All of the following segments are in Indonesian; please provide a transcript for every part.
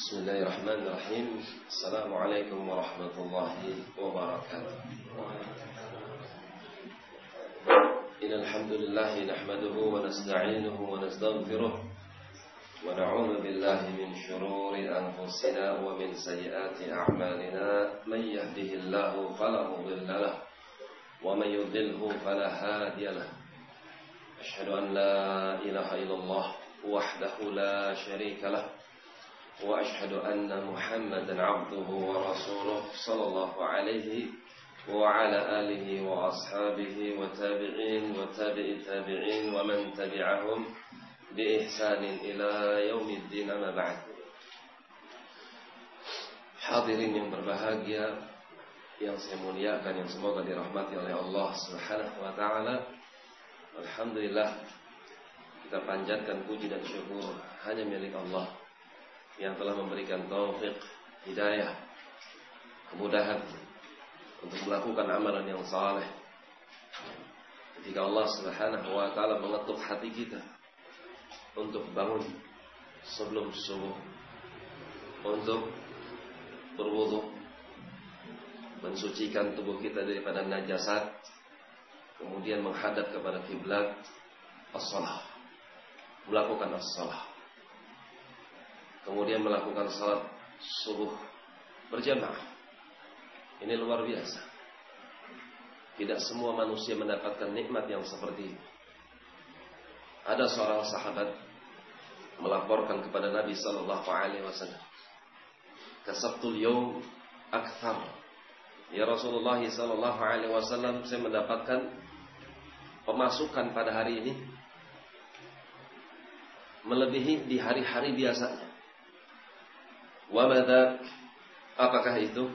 Bismillahirrahmanirrahim. Assalamualaikum warahmatullahi wabarakatuh. Innal hamdalillah nahmaduhu wa nasta'inuhu wa nastaghfiruh wa na'udzu billahi min shururi anfusina wa min sayyiati a'malina. May yahdihillahu fala mudilla lahu wa may yudlilhu fala hadiya lahu. Asyhadu an la ilaha illallah wahdahu la syarika lahu wa asyhadu anna Muhammadan 'abduhu wa rasuluh sallallahu alaihi wa ala alihi wa ashabihi wa tabi'in wa tabi'i tabi'in wa man tabi'ahum bi ihsanin ila yaumiddin, amma ba'd. Hadirin yang berbahagia yang saya muliakan, yang semoga dirahmati oleh Allah Subhanahu wa taala. Alhamdulillah, kita panjatkan puji dan syukur hanya milik Allah yang telah memberikan taufik, hidayah, kemudahan untuk melakukan amalan yang saleh. Ketika Allah Subhanahu wa taala mengetuk hati kita untuk bangun sebelum subuh, untuk berwudu, mensucikan tubuh kita daripada najasat, kemudian menghadap kepada kiblat, as-shalah, melakukan as-shalah, kemudian melakukan salat subuh berjamaah. Ini luar biasa. Tidak semua manusia mendapatkan nikmat yang seperti ini. Ada seorang sahabat melaporkan kepada Nabi sallallahu alaihi wasallam, "Kasabtul yawm akthar." Ya Rasulullah sallallahu alaihi wasallam, saya mendapatkan pemasukan pada hari ini melebihi di hari-hari biasanya. Wa madak, apakah itu?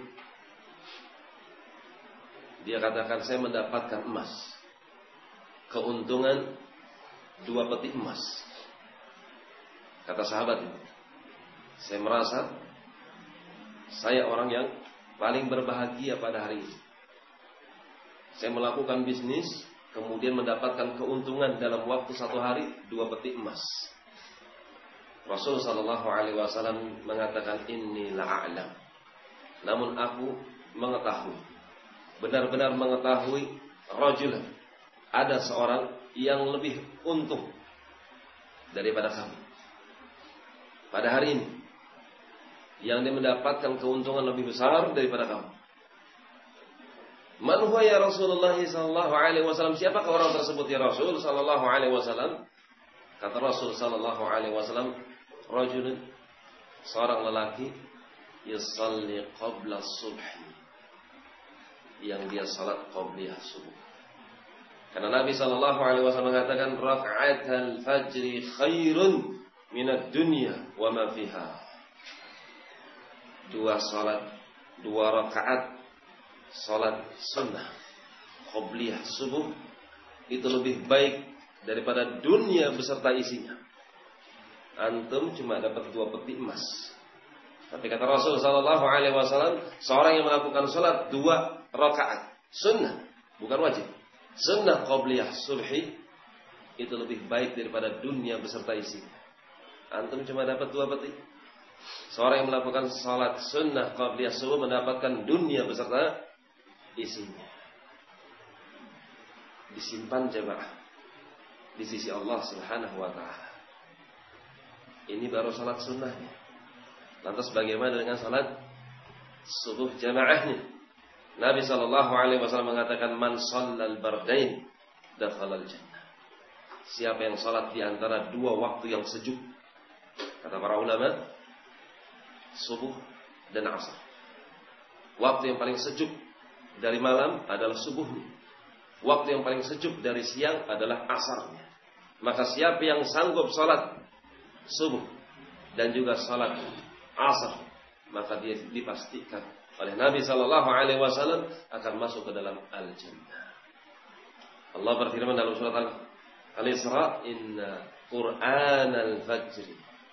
Dia katakan, saya mendapatkan emas, keuntungan 2 peti emas. Kata sahabat itu, saya merasa saya orang yang paling berbahagia pada hari ini. Saya melakukan bisnis, kemudian mendapatkan keuntungan dalam waktu 1 hari 2 peti emas. Rasul sallallahu alaihi wasallam mengatakan, inni la'alam. Namun aku mengetahui, benar-benar mengetahui, rajulan, ada seorang yang lebih untung daripada kamu pada hari ini, yang dia mendapatkan keuntungan lebih besar daripada kamu. Man huwa ya Rasulullah sallallahu alaihi wasallam? Siapakah orang tersebut ya Rasul sallallahu alaihi wasallam? Kata Rasul sallallahu alaihi wasallam, rajulun, seorang lelaki, yusalli qabla subhi, yang dia salat qabliyah subuh. Karena Nabi sallallahu alaihi wasallam mengatakan, raka'atul fajri khairun minad dunya wa ma fiha. 2 salat, 2 rakaat salat sunnah qabliyah subuh itu lebih baik daripada dunia beserta isinya. Antum cuma dapat 2 peti emas. Tapi kata Rasul sallallahu alaihi wasallam, seorang yang melakukan salat 2 rakaat sunnah, bukan wajib, sunnah qabliyah subhi, itu lebih baik daripada dunia beserta isinya. Antum cuma dapat 2 peti. Seorang yang melakukan salat sunnah qabliyah subuh mendapatkan dunia beserta isinya. Disimpan jemaah di sisi Allah Subhanahu wa taala. Ini baru salat sunnahnya. Lantas bagaimana dengan salat subuh jamaahnya? Nabi sallallahu alaihi wasallam mengatakan, man shallal bardain dakhalal jannah. Siapa yang salat di antara 2 waktu yang sejuk, kata para ulama, subuh dan asar. Waktu yang paling sejuk dari malam adalah subuhnya. Waktu yang paling sejuk dari siang adalah asarnya. Maka siapa yang sanggup salat subuh dan juga salat asar, maka dia dipastikan oleh Nabi sallallahu alaihi wasallam akan masuk ke dalam al-jannah. Allah berfirman dalam surat Al-Isra, inna Qur'anal fajr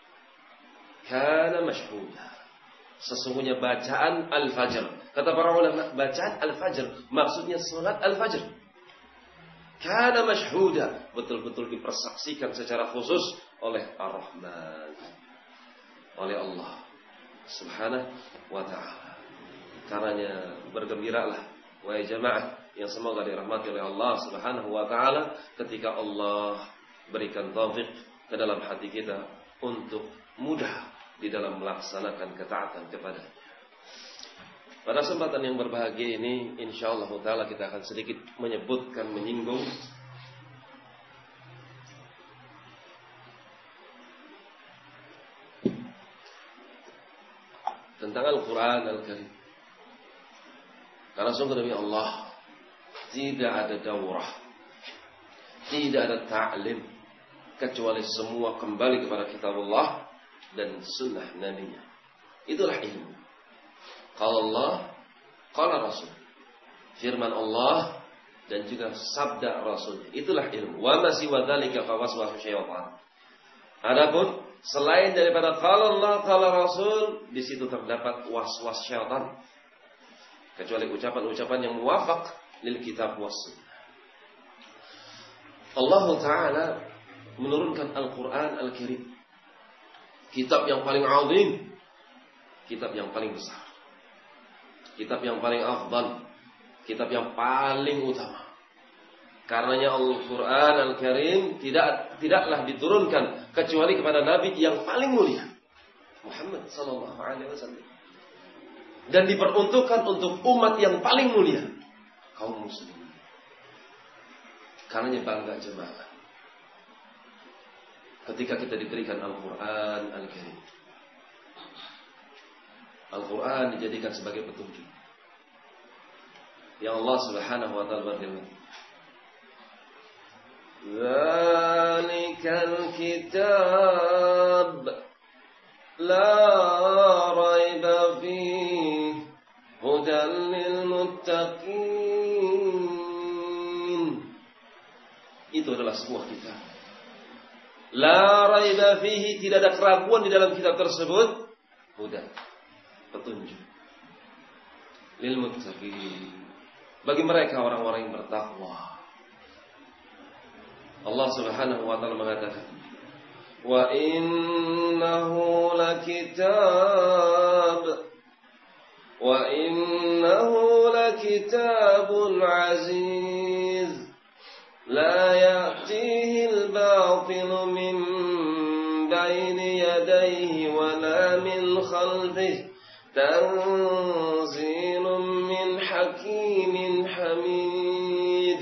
kana mashhuda. Sesungguhnya bacaan al-fajr, kata para ulama, bacaan al-fajr maksudnya salat al-fajr. Kana mashhuda, betul-betul dipersaksikan secara khusus oleh Ar-Rahman, oleh Allah. Subhanahu wa ta'ala. Karenanya bergembiralah wahai jamaah yang semoga dirahmati oleh Allah Subhanahu wa ta'ala ketika Allah berikan taufik ke dalam hati kita untuk mudah di dalam melaksanakan ketaatan kepadanya. Pada kesempatan yang berbahagia ini insyaallah ta'ala kita akan sedikit menyinggung tentang Al-Quran Al-Karim. Karena sungguh demi Allah, tidak ada daurah, tidak ada ta'lim, kecuali semua kembali kepada kitab Allah dan sunnah Nabi-Nya. Itulah ilmu. Qala Allah, qala Rasul. Firman Allah dan juga sabda Rasul. Itulah ilmu. Wa ma siwa dzalika fa waswasu syaitan. Adapun selain daripada qala Allah, qala Rasul, di situ terdapat was-was syaitan. Kecuali ucapan-ucapan yang muwafaq lil kitab was sunnah. Allah Ta'ala menurunkan Al-Quran Al-Karim, kitab yang paling azim, kitab yang paling besar, kitab yang paling afdal, kitab yang paling utama. Karenanya Al-Quran Al-Karim tidaklah diturunkan kecuali kepada Nabi yang paling mulia, Muhammad sallallahu alaihi wasallam. Dan diperuntukkan untuk umat yang paling mulia, kaum muslimin. Karenanya bangga jemaah ketika kita diberikan Al-Quran Al-Karim. Al-Quran dijadikan sebagai petunjuk. Yang Allah Subhanahu wa ta'ala berfirman, "Dzalikal kitab la raiba fihi hudan lil muttaqin." Itu adalah sebuah kitab. La raiba fihi, tidak ada keraguan di dalam kitab tersebut. Hudan, petunjuk. Lil muttaqin, bagi mereka orang-orang yang bertakwa. Allah Subhanahu wa ta'ala mengatakan, "Wa innahu lakitabun aziz, la ya'tihi al-batilu min bayni yadayhi wa la min khalfihi, tanzilun min hakimin hamid."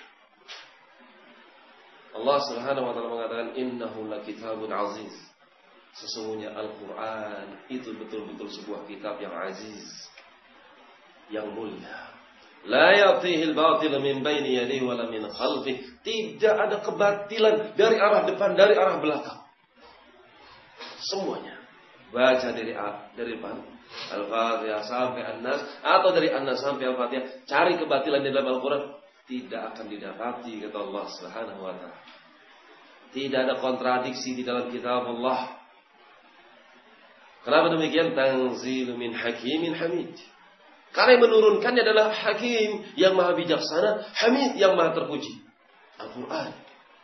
Allah Subhanahu wa ta'ala mengatakan, "Innahu lakitabun aziz." Sesungguhnya Al-Quran itu betul-betul sebuah kitab yang aziz, yang mulia. La ya'tihi al-batil min bayni yadihi wa la min khalfihi. Tidak ada kebatilan dari arah depan, dari arah belakang. Semuanya. Baca dari depan Al-Fatihah sampai An-Nas, atau dari An-Nas sampai Al-Fatihah, cari kebatilan di dalam Al-Quran, tidak akan didapati, kata Allah Subhanahu wa ta'ala. Tidak ada kontradiksi di dalam kitab Allah. Kenapa demikian? Tanzilu min hakimin hamid. Karena yang menurunkannya adalah Hakim yang maha bijaksana, Hamid yang maha terpuji. Al-Quran.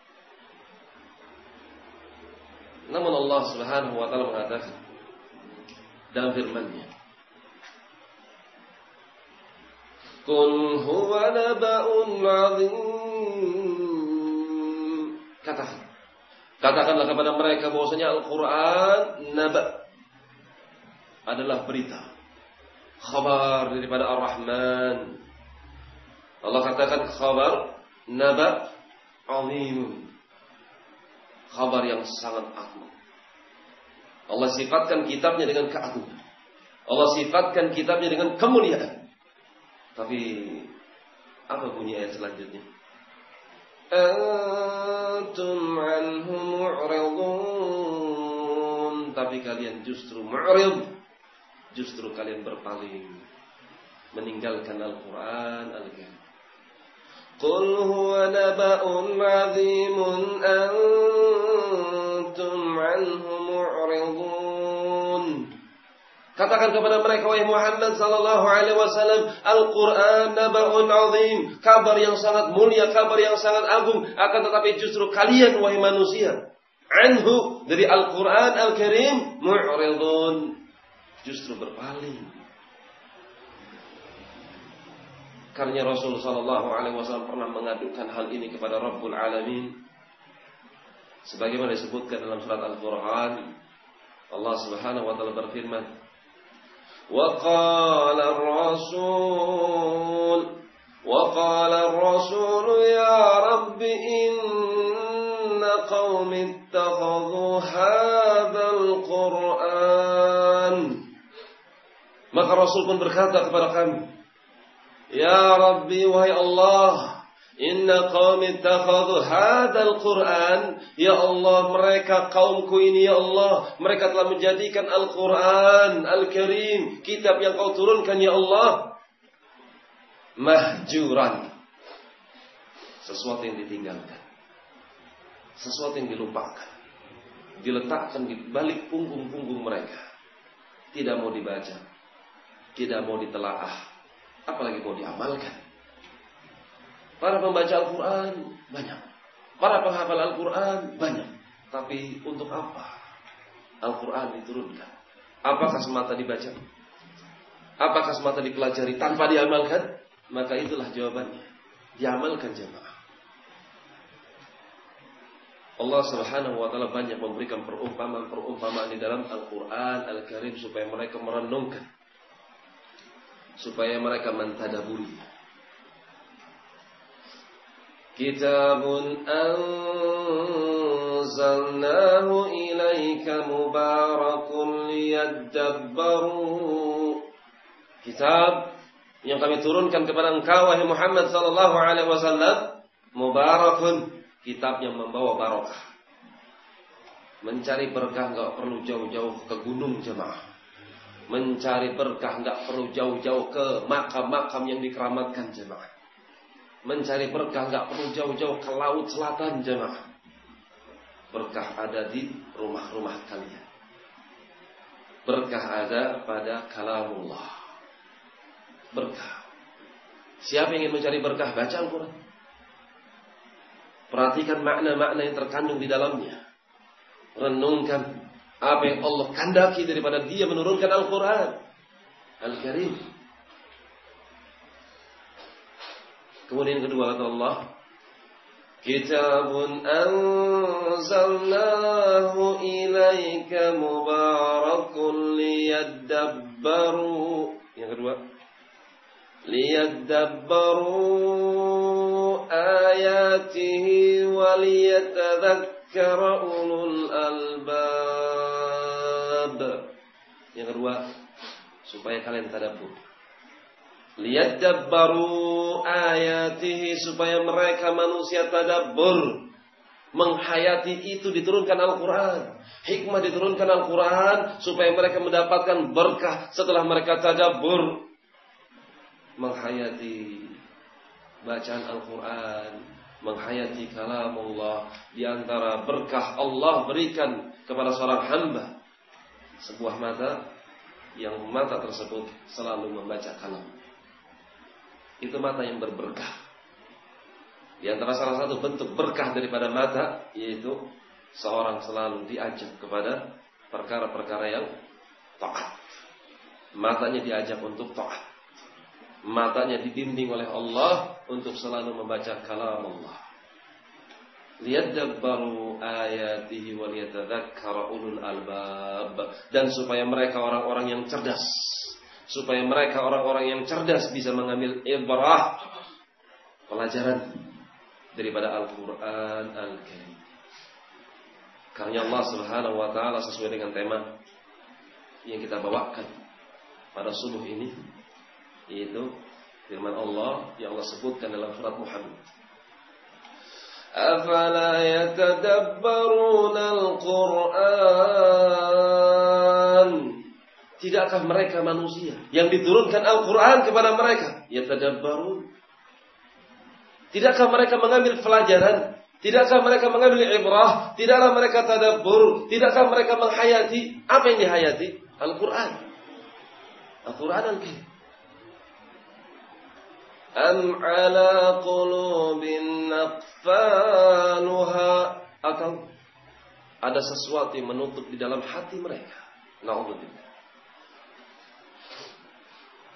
Namun Allah Subhanahu wa ta'ala mengatakan dalam firman-Nya, "Qul huwa naba'un 'azim." Katakanlah kepada mereka bahwasanya Al-Quran naba, adalah berita, khabar daripada Ar-Rahman. Allah katakan khabar naba 'azim, khabar yang sangat agung. Allah sifatkan kitabnya dengan keagungan. Allah sifatkan kitabnya dengan kemuliaan. Tapi apa bunyi ayat selanjutnya? Antum anhu mu'ridun. Tapi kalian justru mu'rid, justru kalian berpaling, meninggalkan Al-Quran Al-Karim. Qul huwa naba'un 'azimun antum anhu mu'ridun. Katakan kepada mereka, wahai Muhammad sallallahu alaihi wasallam, Al-Quran naba'un 'azim, kabar yang sangat mulia, kabar yang sangat agung, akan tetapi justru kalian wahai manusia, anhu, dari Al-Quran Al-Karim, mu'ridun, justru berpaling. Karena Rasul sallallahu alaihi wasallam pernah mengadukan hal ini kepada Rabbul Alamin. Sebagaimana disebutkan dalam surat Al-Qur'an, Allah Subhanahu wa taala berfirman, "Wa qala ar-rasul ya rabbi inna qaumi ittakhadhu hadzal Qur'an." Maka Rasul pun berkata kepada kami, "Ya Rabbi, wahai Allah, inna qaumi ittakhadhu hadzal Qur'an." Ya Allah, mereka kaumku ini ya Allah, mereka telah menjadikan Al-Qur'an Al-Karim, kitab yang kau turunkan ya Allah, mahjuran. Sesuatu yang ditinggalkan, sesuatu yang dilupakan, diletakkan di balik punggung-punggung mereka. Tidak mau dibaca, tidak mau ditelaah, apalagi mau diamalkan. Para pembaca Al-Quran banyak, para penghafal Al-Quran banyak, tapi untuk apa Al-Quran diturunkan? Apakah semata dibaca? Apakah semata dipelajari tanpa diamalkan? Maka itulah jawabannya, diamalkan jemaah. Allah Subhanahu wa taala banyak memberikan perumpamaan-perumpamaan di dalam Al-Quran Al-Karim supaya mereka merenungkan, supaya mereka mentadaburi. Kitabun anzalnahu ilaika mubarakun liyadabbaru. Kitab yang kami turunkan kepada engkau wahai Muhammad sallallahu alaihi wasallam, mubarakun, kitab yang membawa barakah. Mencari berkah enggak perlu jauh-jauh ke gunung jemaah. Mencari berkah enggak perlu jauh-jauh ke makam-makam yang dikeramatkan jemaah. Mencari berkah enggak perlu jauh-jauh ke laut selatan jemaah. Berkah ada di rumah-rumah kalian. Berkah ada pada kalamullah. Berkah. Siapa yang ingin mencari berkah, baca Al-Quran. Perhatikan makna-makna yang terkandung di dalamnya. Renungkan apa yang Allah kandaki daripada Dia menurunkan Al-Quran Al-Karim. Kemudian kedua kata Allah, Kitabun anzalnahu ilaika mubarakun liyadabbaru. Yang kedua, liyadabbaru ayatihi waliyatadzakkara ulul albab. Yang kedua, supaya kalian tadabbur. Liyadabbaru ayatihi, supaya mereka manusia tadabbur, menghayati itu diturunkan Al-Quran. Hikmah diturunkan Al-Quran supaya mereka mendapatkan berkah setelah mereka tadabbur, menghayati bacaan Al-Quran, menghayati kalamullah. Di antara berkah Allah berikan kepada seorang hamba sebuah mata, yang mata tersebut selalu membaca kalam. Itu mata yang berberkah. Di antara salah satu bentuk berkah daripada mata, yaitu seorang selalu diajak kepada perkara-perkara yang taat. Matanya diajak untuk taat. Matanya dibimbing oleh Allah untuk selalu membaca kalam Allah. Liyadabbaru ayatihi wa liyatadzakkara ulul albab. Dan supaya mereka orang-orang yang cerdas, supaya mereka orang-orang yang cerdas bisa mengambil ibrah, pelajaran daripada Al-Quran Al-Karim. Karena Allah Subhanahu wa ta'ala sesuai dengan tema yang kita bawakan pada subuh ini, yaitu firman Allah yang Allah sebutkan dalam surat Muhammad. Afala yatadabbaruna al-Qur'an. Tidakkah mereka manusia yang diturunkan Al-Quran kepada mereka? Yatadabbarun. Tidakkah mereka mengambil pelajaran? Tidakkah mereka mengambil ibrah? Tidakkah mereka tadabbur? Tidakkah mereka menghayati? Apa yang dihayati? Al-Quran. Al-Quran Al-Karim. Am ala qulubin aqfaluha. Atau ada sesuatu yang menutup di dalam hati mereka. Na'udzubillah.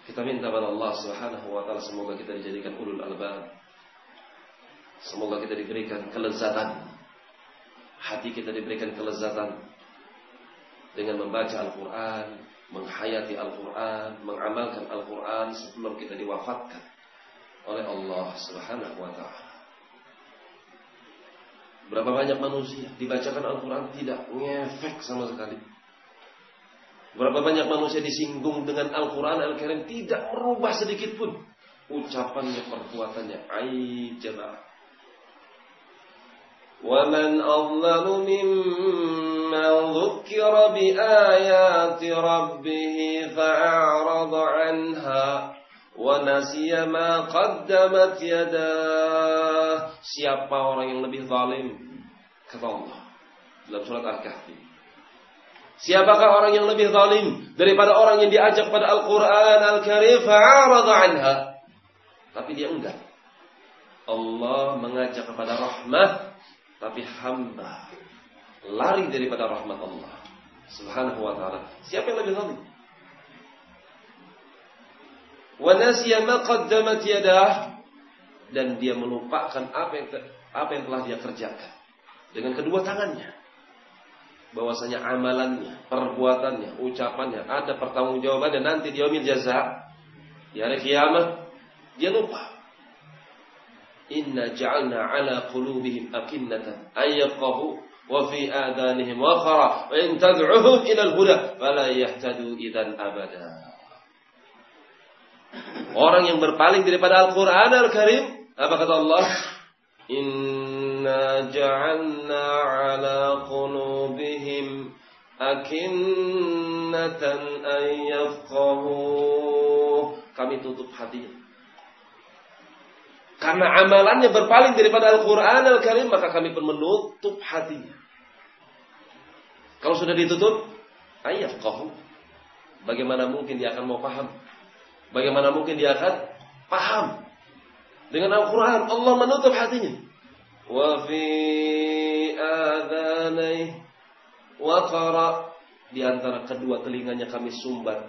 Kita minta kepada Allah Subhanahu wa taala semoga kita dijadikan ulul albab. Semoga kita diberikan kelezatan. Hati kita diberikan kelezatan dengan membaca Al-Qur'an, menghayati Al-Qur'an, mengamalkan Al-Qur'an sebelum kita diwafatkan oleh Allah Subhanahu wa taala. Berapa banyak manusia dibacakan Al-Qur'an tidak ngefek sama sekali. Berapa banyak manusia disinggung dengan Al-Quran Al-Karim tidak merubah sedikit pun ucapannya, perbuatannya. Jamaah. وَمَنْ أَظْلَمُ مِمَّنْ ذُكِّرَ بِآيَاتِ رَبِّهِ فَأَعْرَضَ عَنْهَا وَنَسِيَ مَا قَدَّمَتْ يَدَاهُ. Siapa orang yang lebih zalim? Kata Allah dalam surat Al-Kahfi. Siapakah orang yang lebih zalim daripada orang yang diajak pada Al-Quran Al-Karim fa'arada anha, tapi dia enggak. Allah mengajak kepada rahmat, tapi hamba lari daripada rahmat Allah Subhanahu wa ta'ala. Siapa yang lebih zalim? Wa nasiya ma qaddamat yadah, dan dia melupakan apa yang telah dia kerjakan dengan kedua tangannya. Bahwasanya amalannya, perbuatannya, ucapannya ada pertanggungjawabannya nanti di yaumil jaza, di hari kiamat. Dia lupa. Inna ja'alna 'ala qulubihim akinnatan ay yafqahu wa fi adanihim waqara wa in tad'uhum ila al-huda fala yahtadu idzan abada. Orang yang berpaling daripada Al-Qur'an Al-Karim, apa kata Allah? Inna ja'alna 'ala qulubihim akinnatan ay yafqahu. Kami tutup hatinya. Karena amalannya berpaling daripada Al-Quran Al-Karim, maka kami pun menutup hatinya. Kalau sudah ditutup, ay yafqahu. Bagaimana mungkin dia akan mau paham? Bagaimana mungkin dia akan paham? Dengan Al-Quran, Allah menutup hatinya. Wa fi adhanayhi waqara, di antara kedua telinganya kami sumbat,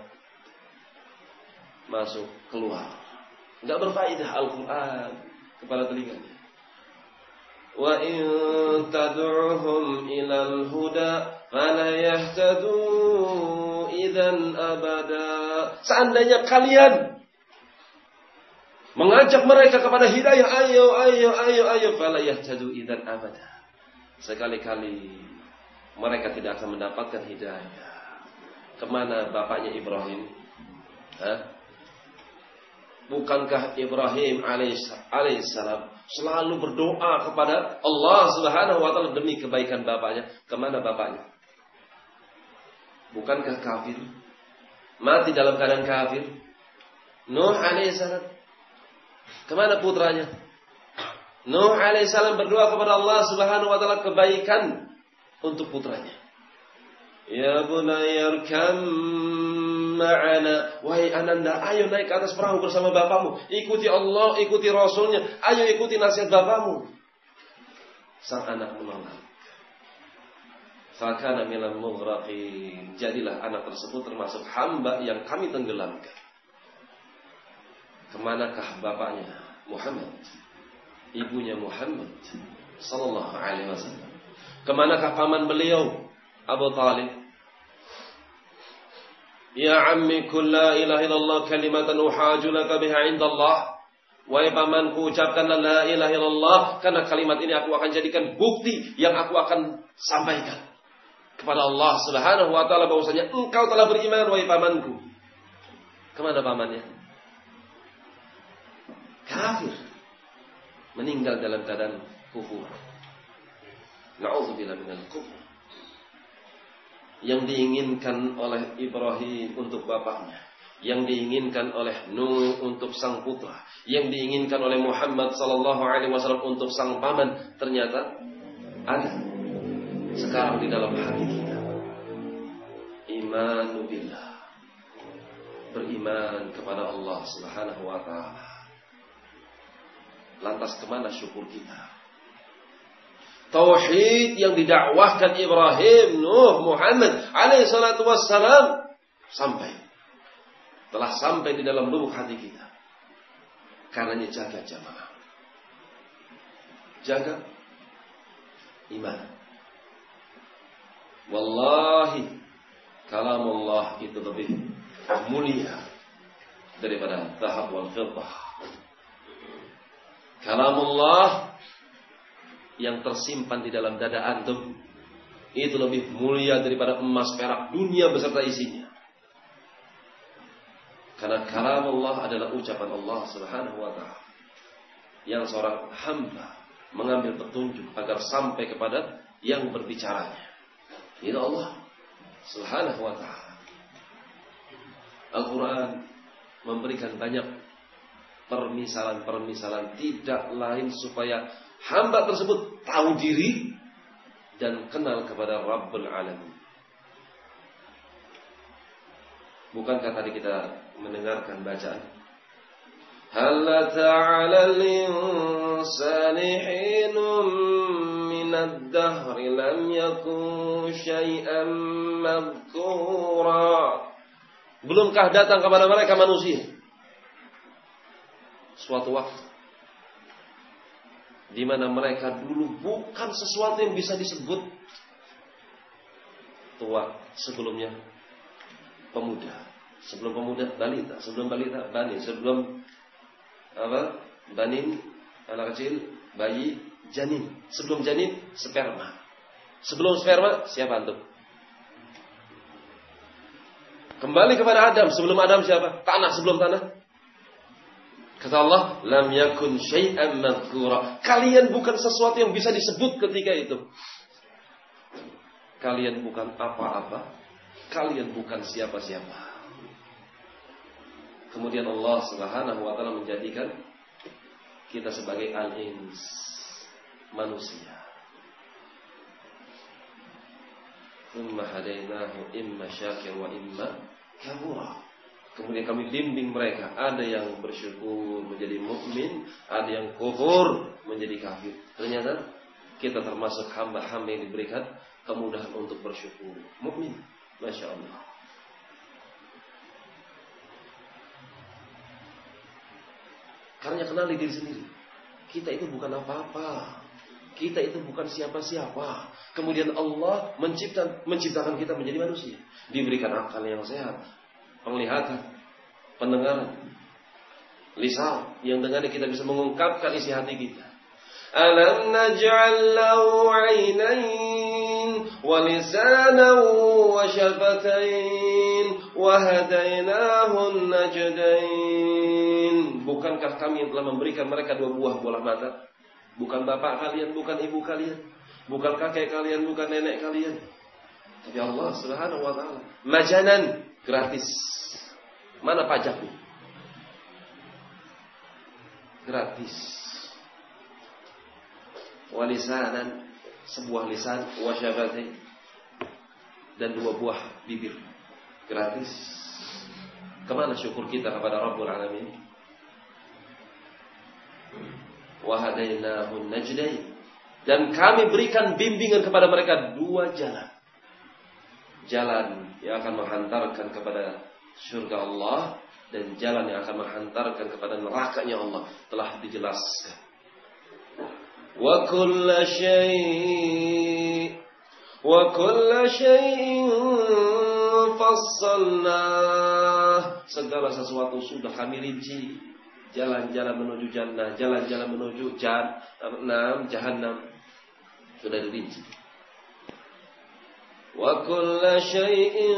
masuk keluar, enggak berfaedah Al-Quran kepada telinganya. Wa in tad'uhum ilal huda fala yahtadu idzan abada. Seandainya kalian mengajak mereka kepada hidayah, ayo, fala yahtadu idzan abada, sekali-kali mereka tidak akan mendapatkan hidayah. Kemana bapaknya Ibrahim? Bukankah Ibrahim alaihissalam selalu berdoa kepada Allah Subhanahu wa ta'ala demi kebaikan bapaknya? Kemana bapaknya? Bukankah kafir? Mati dalam keadaan kafir. Nuh alaihissalam, kemana putranya? Nuh alaihissalam berdoa kepada Allah Subhanahu wa ta'ala kebaikan untuk putranya. Ya bunayya irkam ma'ana, wahai ananda, ayo naik ke atas perahu bersama bapamu. Ikuti Allah, ikuti Rasulnya. Ayo ikuti nasihat bapamu. Sang anak menolak. Fakana minal mughraqin, jadilah anak tersebut termasuk hamba yang kami tenggelamkan. Kemanakah bapaknya? Muhammad. Ibunya Muhammad sallallahu alaihi wasallam. Kemanakah paman beliau? Abu Talib. Ya ammi kul la ilaha illallah kalimatan uhaju laka biha indallah. Wahai pamanku, ucapkanlah la ilaha illallah, karena kalimat ini aku akan jadikan bukti yang aku akan sampaikan kepada Allah Subhanahu wa ta'ala bahwasanya engkau telah beriman, wahai pamanku. Kemana pamannya? Kafir. Meninggal dalam keadaan kufur. Na'udzubillah minal kufur. Yang diinginkan oleh Ibrahim untuk bapaknya, yang diinginkan oleh Nuh untuk sang putra, yang diinginkan oleh Muhammad sallallahu alaihi wasallam untuk sang paman, ternyata ada sekarang di dalam hati kita. Imanu billah, beriman kepada Allah Subhanahu wa ta'ala. Lantas kemana syukur kita? Tauhid yang didakwahkan Ibrahim, Nuh, Muhammad alaihi salatu wassalam sampai. telah sampai di dalam lubuk hati kita. Karenanya jaga jamaah. Jaga iman. Wallahi, kalamullah itu lebih mulia daripada zahab wal fiddah. Kalamullah yang tersimpan di dalam dada antum itu lebih mulia daripada emas perak dunia beserta isinya. Karena kalamullah adalah ucapan Allah Subhanahu wa taala yang seorang hamba mengambil petunjuk agar sampai kepada yang berbicaranya. Itu Allah Subhanahu wa taala. Al-Quran memberikan banyak permisalan-permisalan tidak lain supaya hamba tersebut tahu diri dan kenal kepada Rabbul Alamin. Bukankah tadi kita mendengarkan bacaan? Hal ta'ala al-insani hinum minad dahri lam yakun syai'an madhkura. Belumkah datang kepada mereka manusia suatu waktu di mana mereka dulu bukan sesuatu yang bisa disebut tua, sebelumnya pemuda, sebelum pemuda balita, sebelum balita bani, sebelum banin anak kecil, bayi, janin, sebelum janin sperma, sebelum sperma siapa antum? Kembali kepada Adam, sebelum Adam siapa? Tanah, sebelum tanah. Kata Allah, lam yakun syai'an madhkura. Kalian bukan sesuatu yang bisa disebut ketika itu. Kalian bukan apa-apa. Kalian bukan siapa-siapa. Kemudian Allah Subhanahu wa taala menjadikan kita sebagai al-ins, manusia. Thumma hadainahu imma syakir wa imma kafura. Kemudian kami bimbing mereka, ada yang bersyukur menjadi mukmin, ada yang kufur menjadi kafir. Ternyata kita termasuk hamba-hamba yang diberikan kemudahan untuk bersyukur, mukmin. Masya Allah. Karena kenali diri sendiri. Kita itu bukan apa-apa. Kita itu bukan siapa-siapa. Kemudian Allah menciptakan kita menjadi manusia. Diberikan akal yang sehat, penglihatan, pendengaran, lisan yang dengannya kita bisa mengungkapkan isi hati kita. Alam naj'al lahu 'ainain wa lisanan wa syafatain wa hadainahu najdain. Bukankah kami yang telah memberikan mereka dua buah bola mata? Bukan bapak kalian, bukan ibu kalian, bukan kakek kalian, bukan nenek kalian. Tapi Allah Subhanahu wa taala majanan, gratis. Mana pajaknya? Gratis. Walisanan, sebuah lisan, wasyabatain, dan dua buah bibir. Gratis. Kemana syukur kita kepada Rabbul Alamin? Wahadainahu najdain. Dan kami berikan bimbingan kepada mereka dua jalan. Jalan yang akan menghantarkan kepada surga Allah dan jalan yang akan menghantarkan kepada nerakanya Allah telah dijelaskan. Wa kulla syai'in fassalna. Segala sesuatu sudah kami rinci. Jalan-jalan menuju jannah, jalan-jalan menuju jahannam sudah dirinci. Wa kulla syai'in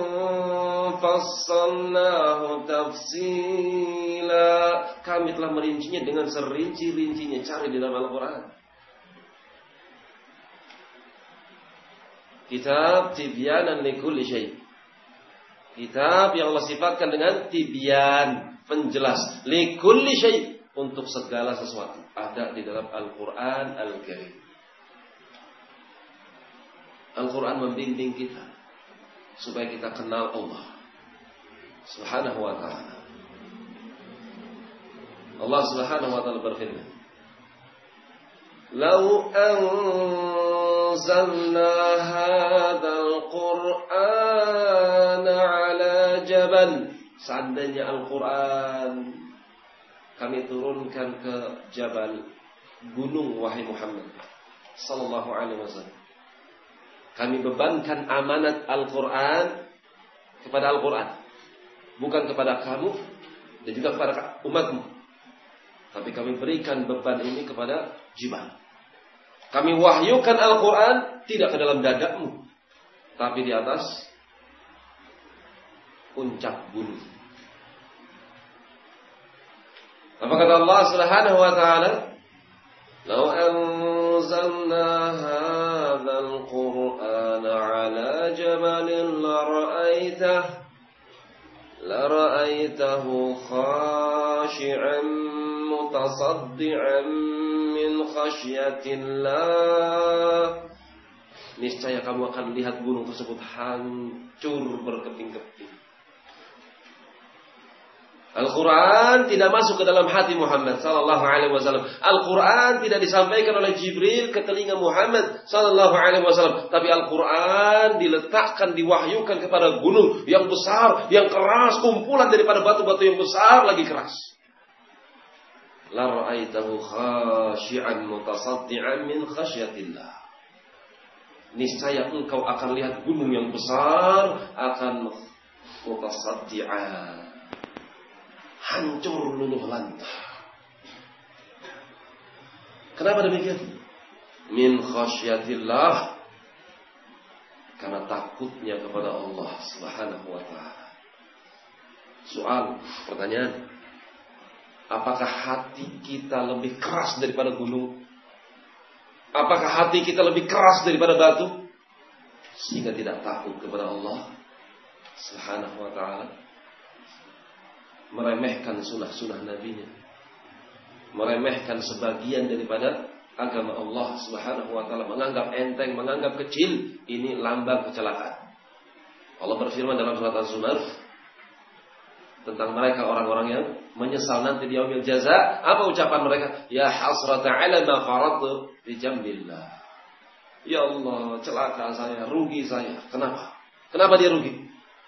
fassalnahu tafsila. Kami telah merincinya dengan serinci-rincinya. Cari di dalam Al-Quran. Kitab tibyanan likulli syai'. Kitab yang Allah sifatkan dengan tibyan, penjelas, likulli syai', untuk segala sesuatu. Ada di dalam Al-Quran Al-Karim. Al-Quran membimbing kita supaya kita kenal Allah Subhanahu wa ta'ala. Allah Subhanahu wa ta'ala berfirman, "Lau anzalna hadzal Qur'ana 'ala jabal." seandainya Al-Quran kami turunkan ke jabal, gunung, wahai Muhammad sallallahu alaihi wasallam, kami bebankan amanat Al-Quran kepada Al-Quran, bukan kepada kamu dan juga kepada umatmu, tapi kami berikan beban ini kepada jibal. Kami wahyukan Al-Quran tidak ke dalam dadamu, tapi di atas puncak gunung. Apa kata Allah Subhanahu wa taala? "Law anzalna hadzal Qur'ana 'ala jabalin lara'aitahu khashi'an mutasaddi'an min khasyatillah." Niscaya kamu akan lihat gunung tersebut hancur berkeping-keping. Al-Quran tidak masuk ke dalam hati Muhammad sallallahu alaihi wasallam. Al-Quran tidak disampaikan oleh Jibril ke telinga Muhammad sallallahu alaihi wasallam, tapi Al-Quran diletakkan, diwahyukan kepada gunung yang besar, yang keras, kumpulan daripada batu-batu yang besar lagi keras. La ra'aitahu khashi'an mutasaddi'an min khasyatillah. Niscaya engkau akan lihat gunung yang besar akan mutasaddi'an, hancur luluh lantah. Kenapa demikian? Min khasyatillah, karena takutnya kepada Allah Subhanahu wa taala. Soal, pertanyaan, apakah hati kita lebih keras daripada gunung? Apakah hati kita lebih keras daripada batu sehingga tidak takut kepada Allah Subhanahu wa taala? Meremehkan sunnah-sunnah Nabi-Nya, meremehkan sebagian daripada agama Allah Subhanahu wa taala, menganggap enteng, menganggap kecil, ini lambang kecelakaan. Allah berfirman dalam surat Az-Zumar tentang mereka orang-orang yang menyesal nanti di yaumil jaza. Apa ucapan mereka? Ya hasrata 'ala ma faradtu fi jambillah. Ya Allah, celaka saya, rugi saya. Kenapa? Kenapa dia rugi?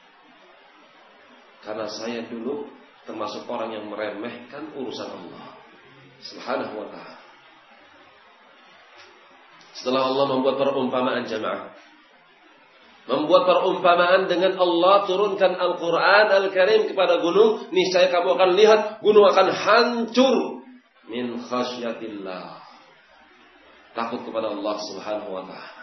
Karena saya dulu termasuk orang yang meremehkan urusan Allah Subhanahu wa ta'ala. Setelah Allah membuat perumpamaan jamaah, membuat perumpamaan dengan Allah turunkan Al-Quran Al-Karim kepada gunung, niscaya kamu akan lihat gunung akan hancur min khasyatillah, takut kepada Allah Subhanahu wa ta'ala.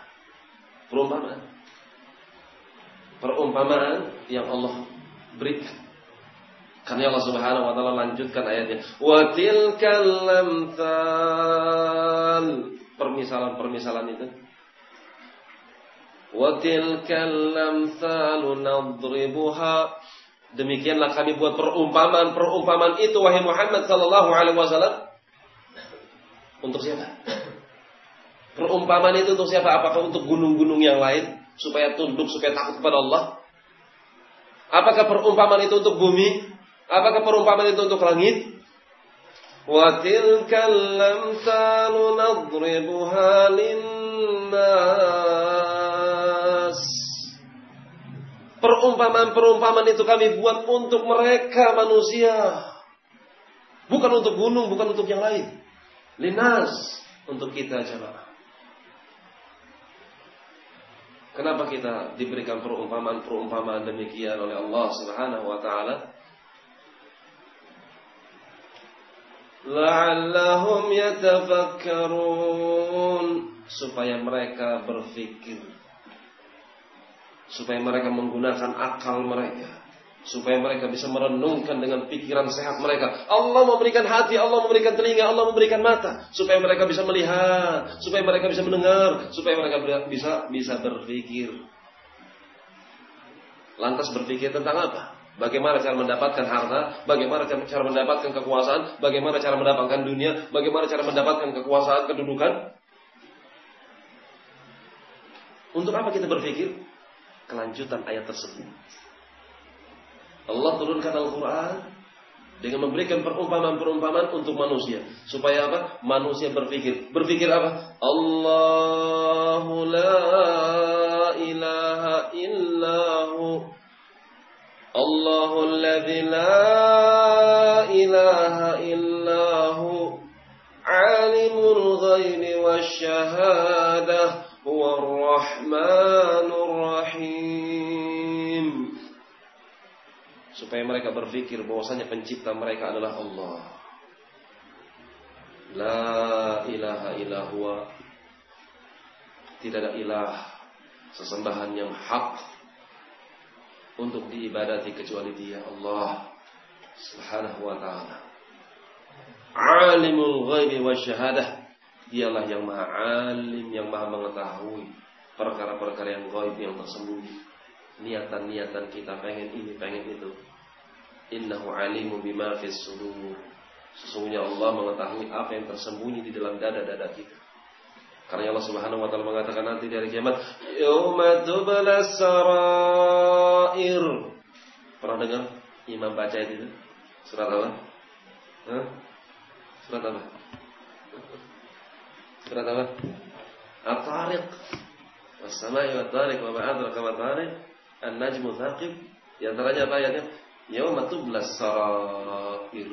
Perumpamaan yang Allah berikan. Karena Allah Subhanahu wa ta'ala lanjutkan ayatnya, wa tilkal lamthal, permisalan-permisalan itu, wa tilkal lamthal nadribuha, demikianlah kami buat perumpamaan itu wahai Muhammad sallallahu alaihi wasallam. Untuk siapa? Perumpamaan itu untuk siapa? Apakah untuk gunung-gunung yang lain supaya tunduk, supaya takut kepada Allah? Apakah perumpamaan itu untuk bumi? Apakah perumpamaan itu untuk langit? Wa tilkal lamthalu nadribuha linnas. Perumpamaan itu kami buat untuk mereka manusia. Bukan untuk gunung, bukan untuk yang lain. Linnas, untuk kita jemaah. Kenapa kita diberikan perumpamaan demikian oleh Allah Subhanahu wa ta'ala? La'allahum yatafakkarun, supaya mereka berfikir, supaya mereka menggunakan akal mereka, supaya mereka bisa merenungkan dengan pikiran sehat mereka. Allah memberikan hati, Allah memberikan telinga, Allah memberikan mata, supaya mereka bisa melihat, supaya mereka bisa mendengar, supaya mereka bisa berpikir. Lantas berpikir tentang apa? Bagaimana cara mendapatkan harta, bagaimana cara mendapatkan kekuasaan, bagaimana cara mendapatkan dunia, bagaimana cara mendapatkan kekuasaan, kedudukan. Untuk apa kita berpikir? Kelanjutan ayat tersebut. Allah turunkan Al-Quran dengan memberikan perumpamaan untuk manusia. Supaya apa? Manusia berpikir. Berpikir apa? Allahu la ilaha illahu, Allah alladzi la ilaha illahu alimul ghaibi wasyahadah huwar rahmanur rahim. Supaya mereka berpikir bahwasanya pencipta mereka adalah Allah. La ilaha illallah. Tidak ada ilah sesembahan yang hak untuk diibadati kecuali Dia, Allah Subhanahu wa ta'ala. Alimul ghaibi wasyahadah. Dialah yang maha alim, yang maha mengetahui perkara-perkara yang ghaib, yang tersembunyi. Niatan-niatan kita pengen ini, pengen itu. Innahu alimun bima fis sudur. Sesungguhnya Allah mengetahui apa yang tersembunyi di dalam dada-dada kita. Karena Allah Subhanahu wa ta'ala mengatakan nanti di hari kiamat, yauma tublas sarair. Pernah dengar imam baca itu? Surat apa? Surat apa? Surat apa? At-Tariq. Was-samaa'i wat-tariq wa ma adraka ma-tariq. An-najmu thaqib. Di antaranya apa ayatnya? Yauma tublas sarair.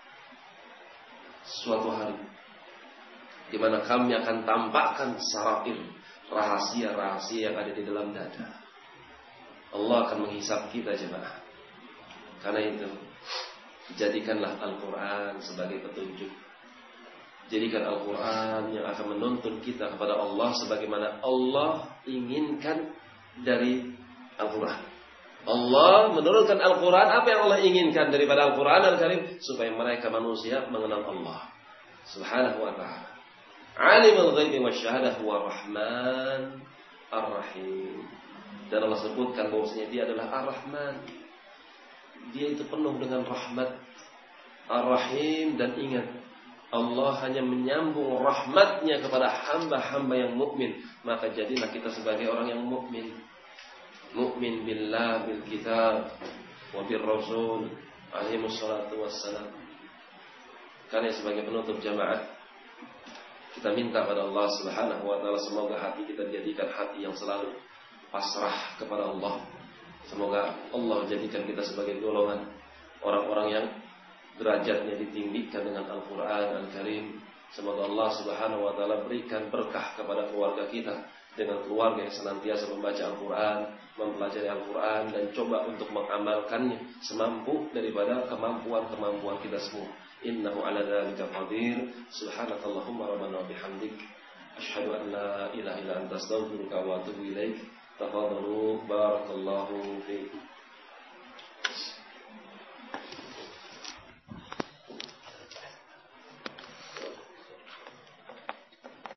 Suatu hari di mana kami akan tampakkan sarair, rahasia-rahasia yang ada di dalam dada. Allah akan menghisab kita, jemaah. Karena itu, jadikanlah Al-Quran sebagai petunjuk. Jadikan Al-Quran yang akan menuntun kita kepada Allah sebagaimana Allah inginkan dari Al-Quran. Allah menurunkan Al-Quran, apa yang Allah inginkan daripada Al-Quran Al-Karim, supaya mereka manusia mengenal Allah Subhanahu wa ta'ala. Alimul ghaibi wasyahadah huwa Rahman Ar-Rahim. Dan Allah sebutkan bahwasanya Dia adalah Ar-Rahman. Dia itu penuh dengan rahmat. Ar-Rahim, dan ingat, Allah hanya menyambung rahmatnya kepada hamba-hamba yang mukmin. Maka jadilah kita sebagai orang yang mukmin. Mukmin billah, bil kitab, wa bir rasul alaihi wassalatu wassalam. Karena sebagai penutup jamaah, kita minta pada Allah Subhanahu wa ta'ala, semoga hati kita dijadikan hati yang selalu pasrah kepada Allah. Semoga Allah jadikan kita sebagai golongan orang-orang yang derajatnya ditinggikan dengan Al-Quran Al-Karim. Semoga Allah Subhanahu wa ta'ala berikan berkah kepada keluarga kita, dengan keluarga yang senantiasa membaca Al-Quran, mempelajari Al-Quran, dan coba untuk mengamalkannya semampu daripada kemampuan-kemampuan kita semua. Innahu ala dzalika qadir. Subhanakallahumma rabbana wa bihamdik, asyhadu an la ilaha illa anta astaghfiruka wa atubu ilaik. Tafadhalu, barakallahu fiikum.